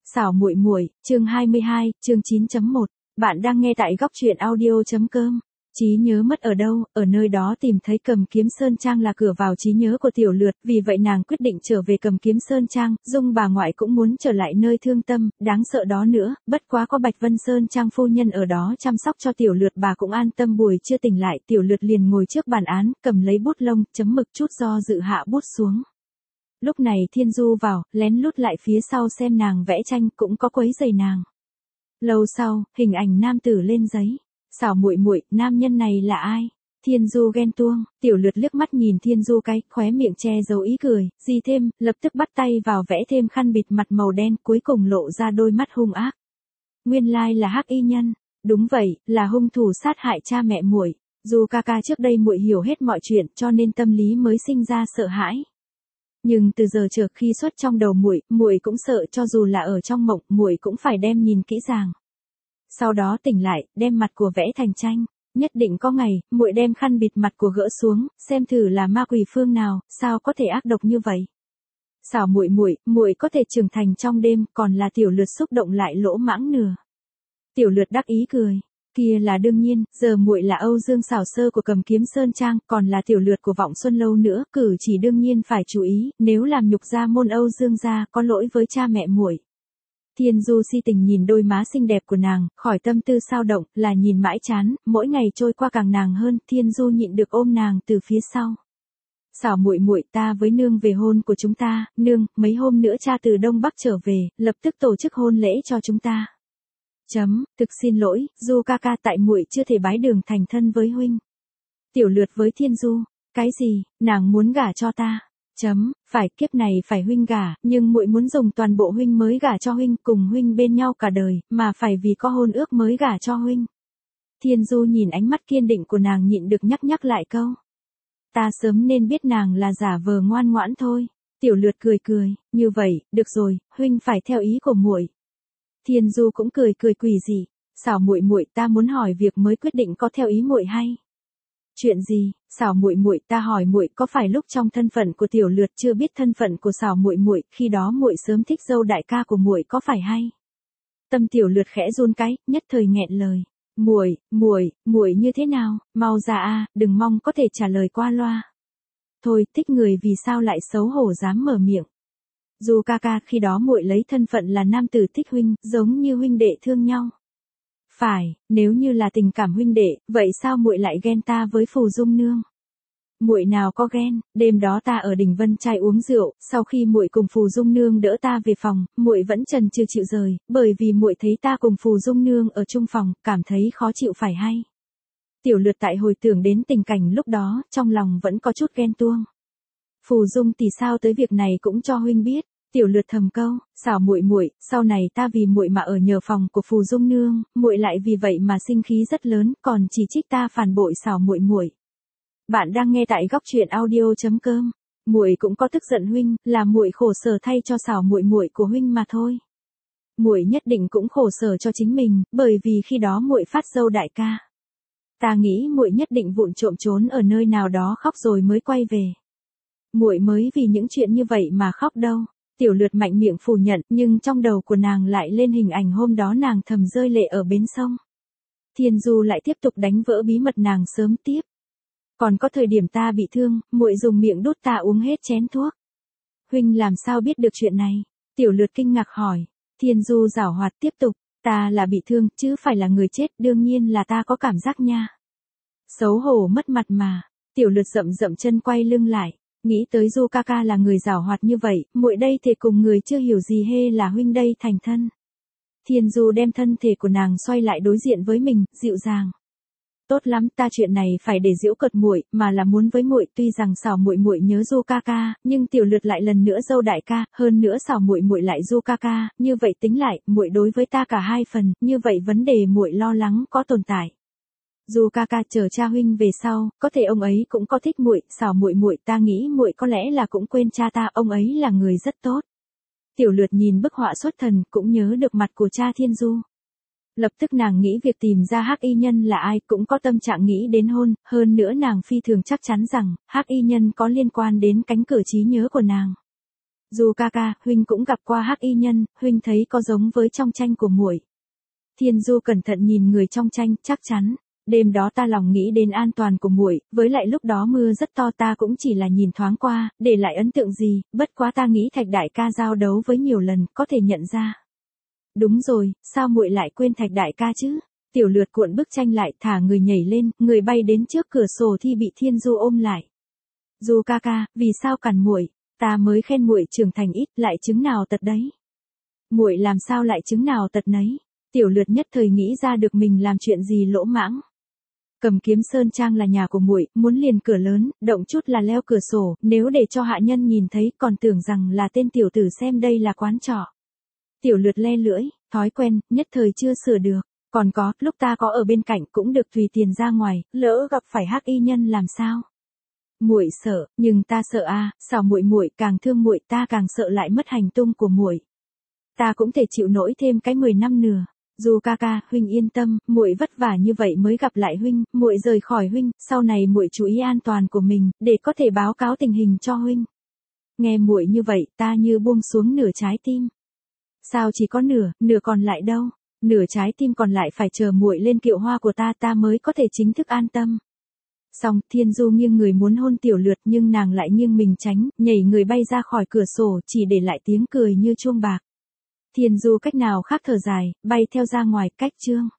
Xảo muội muội, chương 22, chương 9.1. Bạn đang nghe tại góc truyện audio.com. Trí nhớ mất ở đâu, ở nơi đó tìm thấy Cầm Kiếm Sơn Trang là cửa vào trí nhớ của Tiểu Lượt, vì vậy nàng quyết định trở về Cầm Kiếm Sơn Trang, Dung bà ngoại cũng muốn trở lại nơi thương tâm, đáng sợ đó nữa, bất quá có Bạch Vân Sơn Trang phu nhân ở đó chăm sóc cho Tiểu Lượt, bà cũng an tâm. Buổi chưa tỉnh lại, Tiểu Lượt liền ngồi trước bàn án, cầm lấy bút lông, chấm mực, chút do dự hạ bút xuống. Lúc này Thiên Du vào, lén lút lại phía sau xem nàng vẽ tranh, cũng có quấy rầy nàng. Lâu sau, hình ảnh nam tử lên giấy. Xảo muội muội, nam nhân này là ai? Thiên Du ghen tuông, Tiểu Lượt liếc mắt nhìn Thiên Du cái, khóe miệng che giấu ý cười, gì thêm, lập tức bắt tay vào vẽ thêm khăn bịt mặt màu đen, cuối cùng lộ ra đôi mắt hung ác. Nguyên lai là Hắc Y Nhân, đúng vậy, là hung thủ sát hại cha mẹ muội. Dù ca ca trước đây muội hiểu hết mọi chuyện, cho nên tâm lý mới sinh ra sợ hãi. Nhưng từ giờ trở khi xuất trong đầu muội cũng sợ, cho dù là ở trong mộng, muội cũng phải đem nhìn kỹ ràng. Sau đó tỉnh lại, đem mặt của vẽ thành tranh, nhất định có ngày, muội đem khăn bịt mặt của gỡ xuống, xem thử là ma quỷ phương nào, sao có thể ác độc như vậy. Xảo muội muội có thể trưởng thành trong đêm, còn là Tiểu Lượt xúc động lại lỗ mãng nửa. Tiểu Lượt đắc ý cười. Kia là đương nhiên, giờ muội là Âu Dương Xảo Sơ của Cầm Kiếm Sơn Trang, còn là Tiểu Lượt của Vọng Xuân Lâu nữa, cử chỉ đương nhiên phải chú ý, nếu làm nhục gia môn Âu Dương gia, có lỗi với cha mẹ muội. Thiên Du si tình nhìn đôi má xinh đẹp của nàng, khỏi tâm tư sao động, là nhìn mãi chán, mỗi ngày trôi qua càng nàng hơn, Thiên Du nhịn được ôm nàng từ phía sau. Xảo muội muội, ta với nương về hôn của chúng ta, nương, mấy hôm nữa cha từ Đông Bắc trở về, lập tức tổ chức hôn lễ cho chúng ta. Thực xin lỗi, Du ca ca, tại muội chưa thể bái đường thành thân với huynh. Tiểu Lượt với Thiên Du, cái gì, nàng muốn gả cho ta? Phải, kiếp này phải huynh gả, nhưng muội muốn dùng toàn bộ huynh mới gả cho huynh, cùng huynh bên nhau cả đời, mà phải vì có hôn ước mới gả cho huynh. Thiên Du nhìn ánh mắt kiên định của nàng nhịn được nhắc lại câu. Ta sớm nên biết nàng là giả vờ ngoan ngoãn thôi. Tiểu Lượt cười, như vậy, được rồi, huynh phải theo ý của muội. Thiên Du cũng cười quỷ dị, Xảo muội muội, ta muốn hỏi việc mới quyết định có theo ý muội hay? Chuyện gì? Xảo muội muội, ta hỏi muội, có phải lúc trong thân phận của Tiểu Lượt chưa biết thân phận của Xảo muội muội, khi đó muội sớm thích dâu đại ca của muội, có phải hay? Tâm Tiểu Lượt khẽ run cái, nhất thời nghẹn lời. Muội như thế nào? Mau ra a, đừng mong có thể trả lời qua loa. Thôi, thích người vì sao lại xấu hổ dám mở miệng. Dù ca ca, khi đó muội lấy thân phận là nam tử thích huynh, giống như huynh đệ thương nhau. Phải, nếu như là tình cảm huynh đệ, vậy sao muội lại ghen ta với Phù Dung nương? Muội nào có ghen, đêm đó ta ở đỉnh Vân Trai uống rượu, sau khi muội cùng Phù Dung nương đỡ ta về phòng, muội vẫn chần chừ chịu rời, bởi vì muội thấy ta cùng Phù Dung nương ở chung phòng, cảm thấy khó chịu phải hay. Tiểu Lượt tại hồi tưởng đến tình cảnh lúc đó, trong lòng vẫn có chút ghen tuông. Phù Dung thì sao tới việc này cũng cho huynh biết. Tiểu Lượt thầm câu, Xảo muội muội, sau này ta vì muội mà ở nhờ phòng của Phù Dung nương, muội lại vì vậy mà sinh khí rất lớn, còn chỉ trích ta phản bội Xảo muội muội. Bạn đang nghe tại góc truyện audio.com. Muội cũng có tức giận huynh, là muội khổ sở thay cho Xảo muội muội của huynh mà thôi. Muội nhất định cũng khổ sở cho chính mình, bởi vì khi đó muội phát dâu đại ca. Ta nghĩ muội nhất định vụng trộm trốn ở nơi nào đó khóc rồi mới quay về. Muội mới vì những chuyện như vậy mà khóc đâu. Tiểu Lượt mạnh miệng phủ nhận, nhưng trong đầu của nàng lại lên hình ảnh hôm đó nàng thầm rơi lệ ở bến sông. Thiên Du lại tiếp tục đánh vỡ bí mật nàng sớm tiếp. Còn có thời điểm ta bị thương, muội dùng miệng đút ta uống hết chén thuốc. Huynh làm sao biết được chuyện này? Tiểu Lượt kinh ngạc hỏi. Thiên Du giảo hoạt tiếp tục, ta là bị thương, chứ phải là người chết, đương nhiên là ta có cảm giác nha. Xấu hổ mất mặt mà. Tiểu Lượt dậm chân quay lưng lại. Nghĩ tới Du ca ca là người giảo hoạt như vậy, muội đây thể cùng người chưa hiểu gì hê là huynh đây thành thân. Thiên Du đem thân thể của nàng xoay lại đối diện với mình, dịu dàng. Tốt lắm, ta chuyện này phải để giễu cợt muội, mà là muốn với muội, tuy rằng Xảo muội muội nhớ Du ca ca, nhưng Tiểu Lượt lại lần nữa dâu đại ca, hơn nữa Xảo muội muội lại Du ca ca, như vậy tính lại, muội đối với ta cả hai phần, như vậy vấn đề muội lo lắng có tồn tại. Du ca ca chờ cha huynh về sau, có thể ông ấy cũng có thích muội, Xảo muội muội, ta nghĩ muội có lẽ là cũng quên cha ta, ông ấy là người rất tốt. Tiểu Lượt nhìn bức họa xuất thần, cũng nhớ được mặt của cha Thiên Du. Lập tức nàng nghĩ việc tìm ra Hắc Y Nhân là ai, cũng có tâm trạng nghĩ đến hôn, hơn nữa nàng phi thường chắc chắn rằng, Hắc Y Nhân có liên quan đến cánh cửa trí nhớ của nàng. Du ca ca, huynh cũng gặp qua hắc y nhân, huynh thấy có giống với trong tranh của muội. Thiên Du cẩn thận nhìn người trong tranh, chắc chắn. Đêm đó ta lòng nghĩ đến an toàn của muội, với lại lúc đó mưa rất to ta cũng chỉ là nhìn thoáng qua, để lại ấn tượng gì, bất quá ta nghĩ Thạch đại ca giao đấu với nhiều lần, có thể nhận ra. Đúng rồi, sao muội lại quên Thạch đại ca chứ? Tiểu Lượt cuộn bức tranh lại, thả người nhảy lên, người bay đến trước cửa sổ thì bị Thiên Du ôm lại. Du ca ca, vì sao cản muội? Ta mới khen muội trưởng thành ít, lại chứng nào tật đấy. Muội làm sao lại chứng nào tật nấy? Tiểu Lượt nhất thời nghĩ ra được mình làm chuyện gì lỗ mãng. Cầm Kiếm Sơn Trang là nhà của muội, muốn liền cửa lớn, động chút là leo cửa sổ, nếu để cho hạ nhân nhìn thấy còn tưởng rằng là tên tiểu tử xem đây là quán trọ. Tiểu Lượt le lưỡi, thói quen, nhất thời chưa sửa được. Còn có, lúc ta có ở bên cạnh cũng được tùy tiền ra ngoài, lỡ gặp phải hắc y nhân làm sao? Muội sợ, nhưng ta sợ a, sao muội càng thương muội, ta càng sợ lại mất hành tung của muội. Ta cũng thể chịu nổi thêm cái 10 năm nữa. Du ca ca, huynh yên tâm, muội vất vả như vậy mới gặp lại huynh, muội rời khỏi huynh, sau này muội chú ý an toàn của mình, để có thể báo cáo tình hình cho huynh. Nghe muội như vậy, ta như buông xuống nửa trái tim. Sao chỉ có nửa, nửa còn lại đâu? Nửa trái tim còn lại phải chờ muội lên kiệu hoa của ta mới có thể chính thức an tâm. Xong, Thiên Du nghiêng người muốn hôn Tiểu Lượt nhưng nàng lại nghiêng mình tránh, nhảy người bay ra khỏi cửa sổ, chỉ để lại tiếng cười như chuông bạc. Thiên Du cách nào khác thở dài, bay theo ra ngoài, cách chương.